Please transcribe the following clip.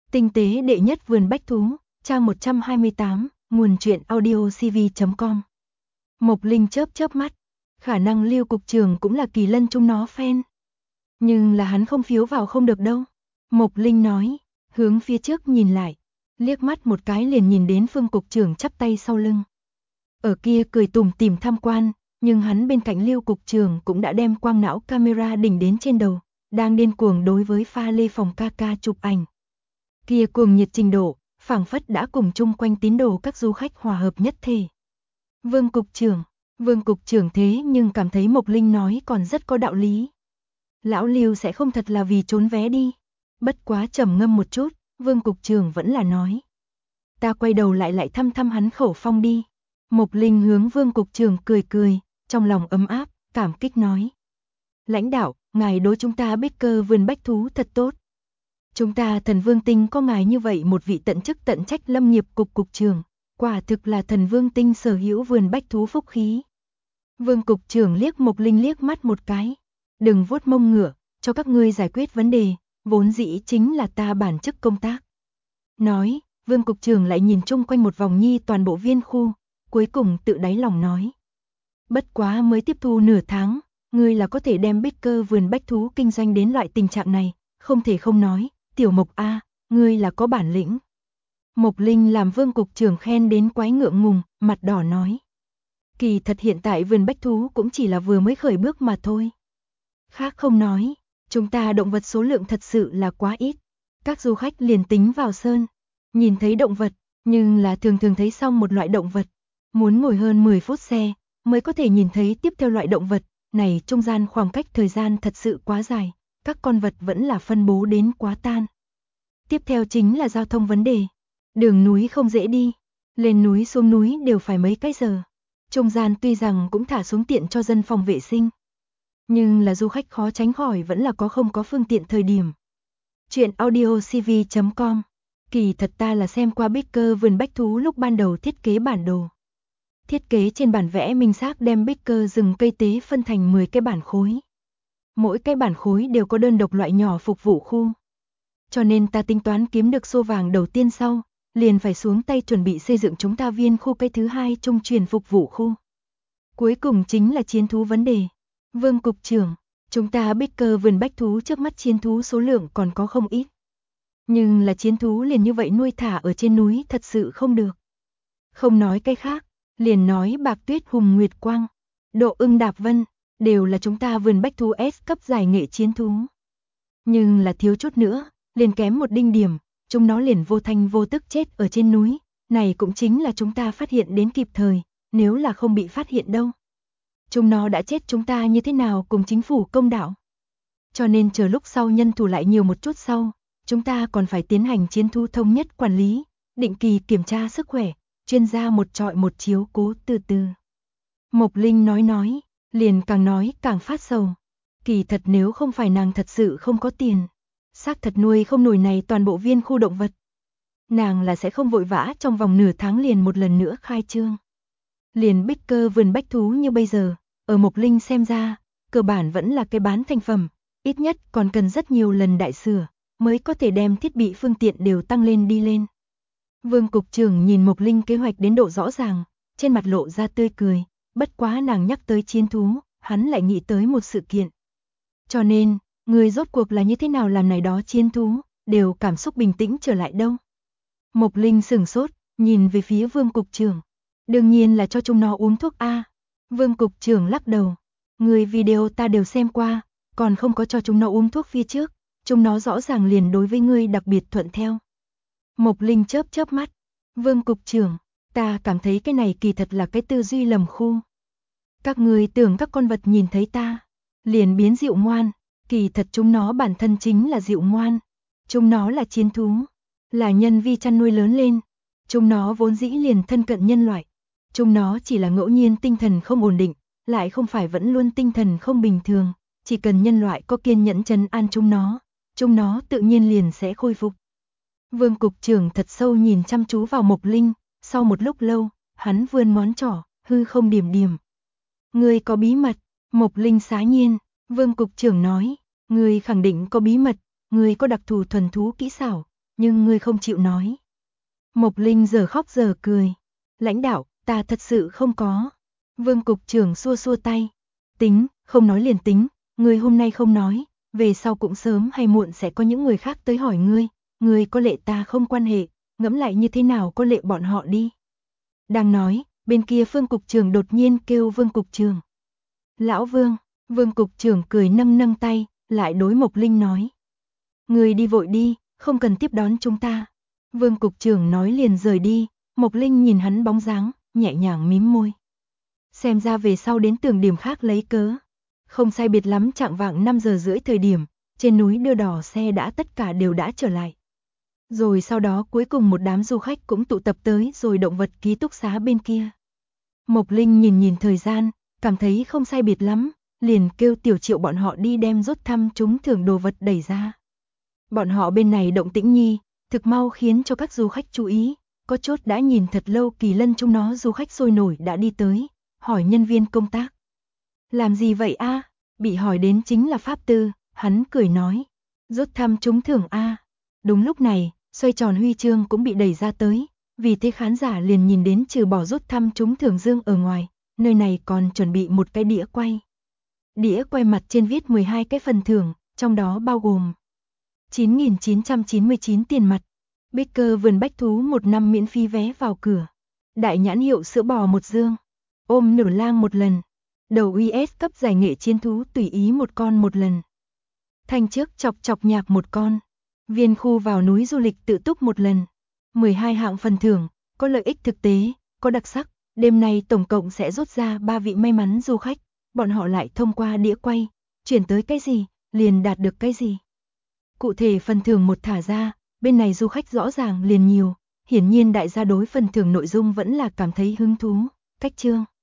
Tinh tế đệ nhất vườn bách thú, trang 128, nguồn truyện audiocv.com. Mộc Linh chớp chớp mắt, khả năng Lưu cục trưởng cũng là Kỳ Lân chúng nó fan. Nhưng là hắn không phiếu vào không được đâu. Mộc Linh nói, hướng phía trước nhìn lại, liếc mắt một cái liền nhìn đến Phương cục trưởng chắp tay sau lưng. Ở kia cười tủm tỉm tham quan, nhưng hắn bên cạnh Lưu cục trưởng cũng đã đem quang não camera đỉnh đến trên đầu, đang điên cuồng đối với pha lê phòng ca ca chụp ảnh. Kia cuồng nhiệt trình độ, phảng phất đã cùng chung quanh tín đồ các du khách hòa hợp nhất thể. Vương cục trưởng thế nhưng cảm thấy Mộc Linh nói còn rất có đạo lý. Lão Lưu sẽ không thật là vì trốn vé đi. Bất quá trầm ngâm một chút, Vương cục trưởng vẫn là nói. Ta quay đầu lại thăm thăm hắn khẩu phong đi. Mộc Linh hướng Vương cục trưởng cười cười, trong lòng ấm áp, cảm kích nói. Lãnh đạo, ngài đối chúng ta Baker vườn bách thú thật tốt. Chúng ta Thần Vương Tinh có ngài như vậy một vị tận chức tận trách lâm nghiệp cục trưởng, quả thực là Thần Vương Tinh sở hữu vườn bách thú phúc khí. Vương cục trưởng liếc Mộc Linh liếc mắt một cái, đừng vuốt mông ngựa, cho các ngươi giải quyết vấn đề, vốn dĩ chính là ta bản chức công tác. Nói, Vương cục trưởng lại nhìn chung quanh một vòng nhi toàn bộ viên khu, cuối cùng tự đáy lòng nói. Bất quá mới tiếp thu nửa tháng, ngươi là có thể đem Baker vườn bách thú kinh doanh đến loại tình trạng này, không thể không nói. Tiểu Mộc A, ngươi là có bản lĩnh. Mộc Linh làm Vương cục trưởng khen đến quái ngượng ngùng, mặt đỏ nói. Kỳ thật hiện tại vườn bách thú cũng chỉ là vừa mới khởi bước mà thôi. Khác không nói, chúng ta động vật số lượng thật sự là quá ít. Các du khách liền tính vào sơn, nhìn thấy động vật, nhưng là thường thấy xong một loại động vật. Muốn ngồi hơn 10 phút xe, mới có thể nhìn thấy tiếp theo loại động vật, này trung gian khoảng cách thời gian thật sự quá dài. Các con vật vẫn là phân bố đến quá tan. Tiếp theo chính là giao thông vấn đề. Đường núi không dễ đi, lên núi xuống núi đều phải mấy cái giờ. Trung gian tuy rằng cũng thả xuống tiện cho dân phòng vệ sinh, nhưng là du khách khó tránh khỏi vẫn là không có phương tiện thời điểm. Chuyện audiocv.com. Kỳ thật ta là xem qua Baker vườn bách thú lúc ban đầu thiết kế bản đồ. Thiết kế trên bản vẽ minh xác đem Baker rừng cây tế phân thành 10 cái bản khối. Mỗi cái bản khối đều có đơn độc loại nhỏ phục vụ khu. Cho nên ta tính toán kiếm được xô vàng đầu tiên sau, liền phải xuống tay chuẩn bị xây dựng chúng ta viên khu cây thứ hai trung truyền phục vụ khu. Cuối cùng chính là chiến thú vấn đề. Vương cục trưởng, chúng ta Baker vườn bách thú trước mắt chiến thú số lượng còn có không ít. Nhưng là chiến thú liền như vậy nuôi thả ở trên núi thật sự không được. Không nói cái khác, liền nói Bạc Tuyết Hùng Nguyệt Quang, Độ Ưng Đạp Vân, đều là chúng ta vườn bách thú S cấp giải nghệ chiến thú. Nhưng là thiếu chút nữa, liền kém một đinh điểm, chúng nó liền vô thanh vô tức chết ở trên núi, này cũng chính là chúng ta phát hiện đến kịp thời, nếu là không bị phát hiện đâu. Chúng nó đã chết chúng ta như thế nào cùng chính phủ công đạo. Cho nên chờ lúc sau nhân thủ lại nhiều một chút sau, chúng ta còn phải tiến hành chiến thú thống nhất quản lý, định kỳ kiểm tra sức khỏe, chuyên gia một trọi một chiếu cố từ từ. Mộc Linh nói, liền càng nói càng phát sầu. Kỳ thật nếu không phải nàng thật sự không có tiền, xác thật nuôi không nổi này toàn bộ viên khu động vật. Nàng là sẽ không vội vã trong vòng nửa tháng liền một lần nữa khai trương. Liền Baker vườn bách thú như bây giờ, ở Mộc Linh xem ra, cơ bản vẫn là cái bán thành phẩm, ít nhất còn cần rất nhiều lần đại sửa, mới có thể đem thiết bị phương tiện đều tăng lên đi lên. Vương cục trưởng nhìn Mộc Linh kế hoạch đến độ rõ ràng, trên mặt lộ ra tươi cười, bất quá nàng nhắc tới chiến thú, hắn lại nghĩ tới một sự kiện. Cho nên, người rốt cuộc là như thế nào làm này đó chiến thú, đều cảm xúc bình tĩnh trở lại đâu. Mộc Linh sửng sốt, nhìn về phía Vương cục trưởng. Đương nhiên là cho chúng nó uống thuốc A. Vương cục trưởng lắc đầu. Người video ta đều xem qua, còn không có cho chúng nó uống thuốc phía trước, chúng nó rõ ràng liền đối với ngươi đặc biệt thuận theo. Mộc Linh chớp chớp mắt. Vương cục trưởng, ta cảm thấy cái này kỳ thật là cái tư duy lầm khu. Các người tưởng các con vật nhìn thấy ta, liền biến dịu ngoan, kỳ thật chúng nó bản thân chính là dịu ngoan. Chúng nó là chiến thú, là nhân vi chăn nuôi lớn lên. Chúng nó vốn dĩ liền thân cận nhân loại. Chúng nó chỉ là ngẫu nhiên tinh thần không ổn định, lại không phải vẫn luôn tinh thần không bình thường. Chỉ cần nhân loại có kiên nhẫn trấn an chúng nó tự nhiên liền sẽ khôi phục. Vương cục trưởng thật sâu nhìn chăm chú vào Mộc Linh, sau một lúc lâu, hắn vươn ngón trỏ, hư không điểm điểm. Ngươi có bí mật, Mộc Linh xá nhiên, Vương cục trưởng nói, ngươi khẳng định có bí mật, ngươi có đặc thù thuần thú kỹ xảo, nhưng ngươi không chịu nói. Mộc Linh giờ khóc giờ cười. Lãnh đạo, ta thật sự không có. Vương cục trưởng xua xua tay. Tính, không nói liền tính, ngươi hôm nay không nói, về sau cũng sớm hay muộn sẽ có những người khác tới hỏi ngươi có lệ ta không quan hệ, ngẫm lại như thế nào có lệ bọn họ đi. Đang nói, bên kia Phương cục trưởng đột nhiên kêu Vương cục trưởng. Lão Vương, Vương cục trưởng cười nâng nâng tay, lại đối Mộc Linh nói. Ngươi đi vội đi, không cần tiếp đón chúng ta. Vương cục trưởng nói liền rời đi, Mộc Linh nhìn hắn bóng dáng, nhẹ nhàng mím môi. Xem ra về sau đến tưởng điểm khác lấy cớ. Không sai biệt lắm chạng vạng 5 giờ rưỡi thời điểm, trên núi đưa đỏ xe đã tất cả đều đã trở lại. Rồi sau đó cuối cùng một đám du khách cũng tụ tập tới rồi động vật ký túc xá bên kia. Mộc Linh nhìn thời gian, cảm thấy không sai biệt lắm, liền kêu Tiểu Triệu bọn họ đi đem rút thăm trúng thưởng đồ vật đẩy ra. Bọn họ bên này động tĩnh nhi, thực mau khiến cho các du khách chú ý, có chốt đã nhìn thật lâu Kỳ Lân chúng nó du khách sôi nổi đã đi tới, hỏi nhân viên công tác. Làm gì vậy a? Bị hỏi đến chính là Pháp Tư, hắn cười nói. Rút thăm trúng thưởng a. Đúng lúc này, xoay tròn huy chương cũng bị đẩy ra tới, vì thế khán giả liền nhìn đến trừ bỏ rút thăm trúng thưởng dương ở ngoài, nơi này còn chuẩn bị một cái đĩa quay. Đĩa quay mặt trên viết 12 cái phần thưởng, trong đó bao gồm 9.999 tiền mặt, Baker vườn bách thú 1 năm miễn phí vé vào cửa, đại nhãn hiệu sữa bò 1 dương, ôm nửa lang 1 lần, đầu US cấp giải nghệ chiến thú tùy ý 1 con 1 lần, thanh trước chọc chọc nhạc 1 con, viên khu vào núi du lịch tự túc 1 lần, 12 hạng phần thưởng, có lợi ích thực tế, có đặc sắc, đêm nay tổng cộng sẽ rút ra 3 vị may mắn du khách, bọn họ lại thông qua đĩa quay, chuyển tới cái gì, liền đạt được cái gì. Cụ thể phần thưởng một thả ra, bên này du khách rõ ràng liền nhiều, hiển nhiên đại gia đối phần thưởng nội dung vẫn là cảm thấy hứng thú, cách chương.